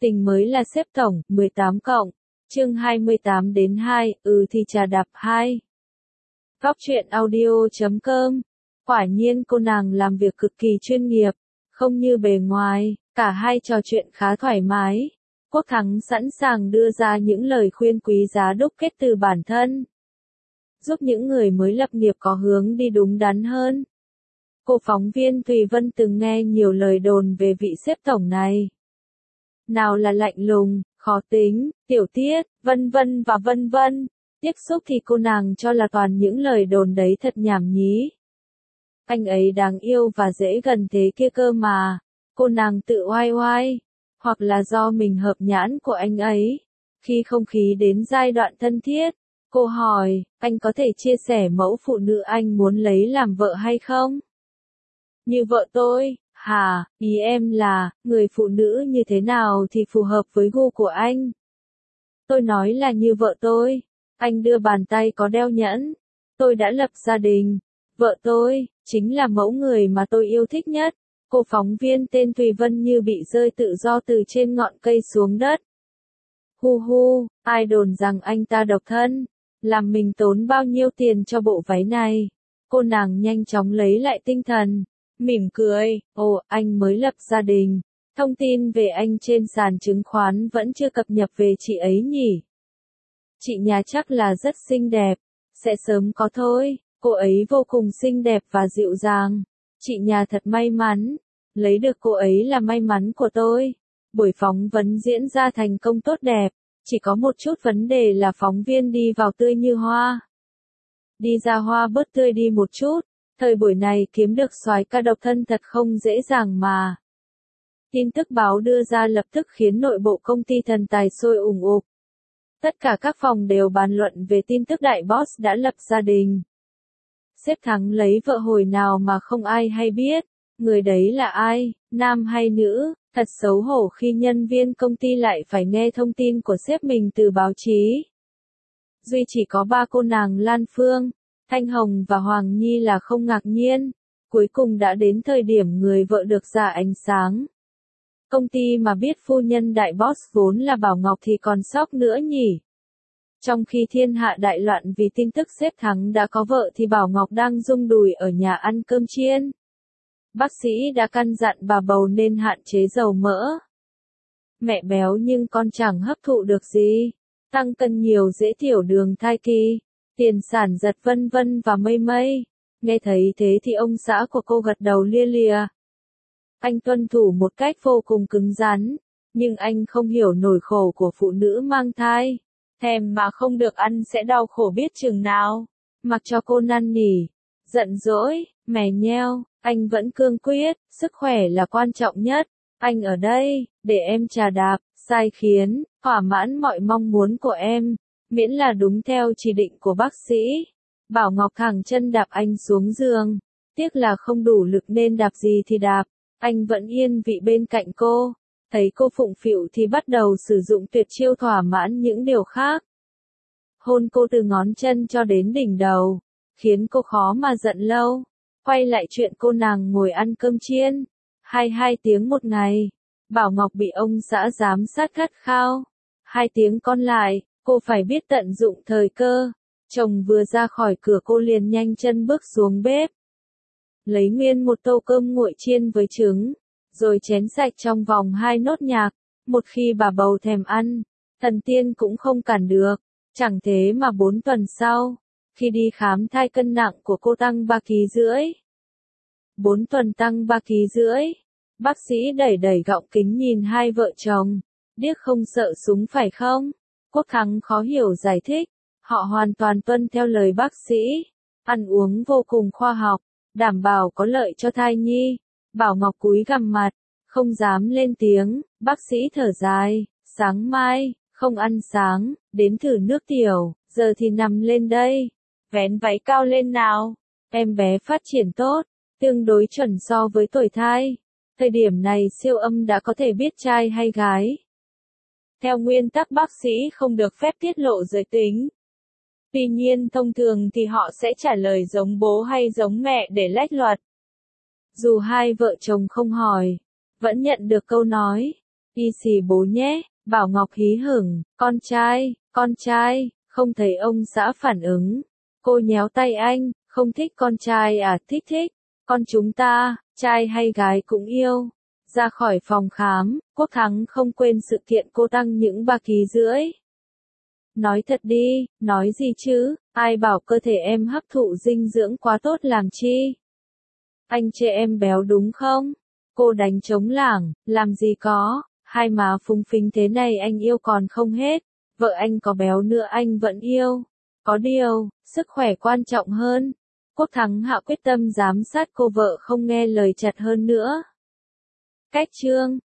Tình mới là xếp tổng, 18 cộng. Chương 28 đến 2, thì trà đạp 2. Góc truyện audio.com. Quả nhiên cô nàng làm việc cực kỳ chuyên nghiệp, không như bề ngoài, cả hai trò chuyện khá thoải mái. Quốc Thắng sẵn sàng đưa ra những lời khuyên quý giá đúc kết từ bản thân, giúp những người mới lập nghiệp có hướng đi đúng đắn hơn. Cô phóng viên Thùy Vân từng nghe nhiều lời đồn về vị sếp tổng này. Nào là lạnh lùng, khó tính, tiểu tiết, vân vân và vân vân. Tiếp xúc thì cô nàng cho là toàn những lời đồn đấy thật nhảm nhí. Anh ấy đáng yêu và dễ gần thế kia cơ mà. Cô nàng tự oai oai. Hoặc là do mình hợp nhãn của anh ấy. Khi không khí đến giai đoạn thân thiết, cô hỏi, anh có thể chia sẻ mẫu phụ nữ anh muốn lấy làm vợ hay không? Như vợ tôi, hả, ý em là, người phụ nữ như thế nào thì phù hợp với gu của anh? Tôi nói là như vợ tôi. Anh đưa bàn tay có đeo nhẫn. Tôi đã lập gia đình. Vợ tôi, chính là mẫu người mà tôi yêu thích nhất. Cô phóng viên tên Thùy Vân như bị rơi tự do từ trên ngọn cây xuống đất. Hu hu, ai đồn rằng anh ta độc thân. Làm mình tốn bao nhiêu tiền cho bộ váy này. Cô nàng nhanh chóng lấy lại tinh thần. Mỉm cười, ồ, anh mới lập gia đình. Thông tin về anh trên sàn chứng khoán vẫn chưa cập nhật về chị ấy nhỉ? Chị nhà chắc là rất xinh đẹp. Sẽ sớm có thôi, cô ấy vô cùng xinh đẹp và dịu dàng. Chị nhà thật may mắn. Lấy được cô ấy là may mắn của tôi. Buổi phỏng vấn diễn ra thành công tốt đẹp. Chỉ có một chút vấn đề là phóng viên đi vào tươi như hoa. Đi ra hoa bớt tươi đi một chút. Thời buổi này kiếm được soái ca độc thân thật không dễ dàng mà. Tin tức báo đưa ra lập tức khiến nội bộ công ty thần tài sôi ủng ục. Tất cả các phòng đều bàn luận về tin tức đại boss đã lập gia đình. Sếp Thắng lấy vợ hồi nào mà không ai hay biết. Người đấy là ai, nam hay nữ? Thật xấu hổ khi nhân viên công ty lại phải nghe thông tin của sếp mình từ báo chí. Duy chỉ có ba cô nàng Lan Phương, Thanh Hồng và Hoàng Nhi là không ngạc nhiên. Cuối cùng đã đến thời điểm người vợ được ra ánh sáng. Công ty mà biết phu nhân đại boss vốn là Bảo Ngọc thì còn sốc nữa nhỉ. Trong khi thiên hạ đại loạn vì tin tức sếp Thắng đã có vợ thì Bảo Ngọc đang rung đùi ở nhà ăn cơm chiên. Bác sĩ đã căn dặn bà bầu nên hạn chế dầu mỡ. Mẹ béo nhưng con chẳng hấp thụ được gì. Tăng cân nhiều dễ tiểu đường thai kỳ. Tiền sản giật vân vân và mây mây. Nghe thấy thế thì ông xã của cô gật đầu lia lịa. Anh tuân thủ một cách vô cùng cứng rắn. Nhưng anh không hiểu nỗi khổ của phụ nữ mang thai. Thèm mà không được ăn sẽ đau khổ biết chừng nào. Mặc cho cô năn nỉ. Giận dỗi, mè nheo. Anh vẫn cương quyết, sức khỏe là quan trọng nhất. Anh ở đây, để em trà đạp, sai khiến, thỏa mãn mọi mong muốn của em. Miễn là đúng theo chỉ định của bác sĩ. Bảo Ngọc thẳng chân đạp anh xuống giường. Tiếc là không đủ lực nên đạp gì thì đạp. Anh vẫn yên vị bên cạnh cô. Thấy cô phụng phịu thì bắt đầu sử dụng tuyệt chiêu thỏa mãn những điều khác. Hôn cô từ ngón chân cho đến đỉnh đầu. Khiến cô khó mà giận lâu. Quay lại chuyện cô nàng ngồi ăn cơm chiên. 22 tiếng một ngày. Bảo Ngọc bị ông xã giám sát gắt khao. 2 tiếng còn lại, cô phải biết tận dụng thời cơ. Chồng vừa ra khỏi cửa cô liền nhanh chân bước xuống bếp. Lấy nguyên một tô cơm nguội chiên với trứng. Rồi chén sạch trong vòng 2 nốt nhạc. Một khi bà bầu thèm ăn, thần tiên cũng không cản được. Chẳng thế mà 4 tuần sau. Khi đi khám thai cân nặng của cô tăng 3,5 kg. 4 tuần tăng 3,5 kg. Bác sĩ đẩy đẩy gọng kính nhìn hai vợ chồng. Điếc không sợ súng phải không? Quốc Thắng khó hiểu giải thích. Họ hoàn toàn tuân theo lời bác sĩ. Ăn uống vô cùng khoa học. Đảm bảo có lợi cho thai nhi. Bảo Ngọc cúi gằm mặt. Không dám lên tiếng. Bác sĩ thở dài. Sáng mai, không ăn sáng. Đến thử nước tiểu. Giờ thì nằm lên đây. Vén váy cao lên nào. Em bé phát triển tốt. Tương đối chuẩn so với tuổi thai. Thời điểm này siêu âm đã có thể biết trai hay gái. Theo nguyên tắc bác sĩ không được phép tiết lộ giới tính. Tuy nhiên thông thường thì họ sẽ trả lời giống bố hay giống mẹ để lách luật. Dù hai vợ chồng không hỏi, vẫn nhận được câu nói. Y xì bố nhé, Bảo Ngọc hí hửng, con trai, không thấy ông xã phản ứng. Cô nhéo tay anh, không thích con trai à, thích, con chúng ta, trai hay gái cũng yêu. Ra khỏi phòng khám, Quốc Thắng không quên sự kiện cô tăng những 3,5 kg. Nói thật đi, nói gì chứ, ai bảo cơ thể em hấp thụ dinh dưỡng quá tốt làm chi. Anh chê em béo đúng không? Cô đánh trống lảng, làm gì có, hai má phúng phính thế này anh yêu còn không hết, vợ anh có béo nữa anh vẫn yêu. Có điều, sức khỏe quan trọng hơn. Quốc Thắng hạ quyết tâm giám sát cô vợ không nghe lời chặt hơn nữa. Cách chương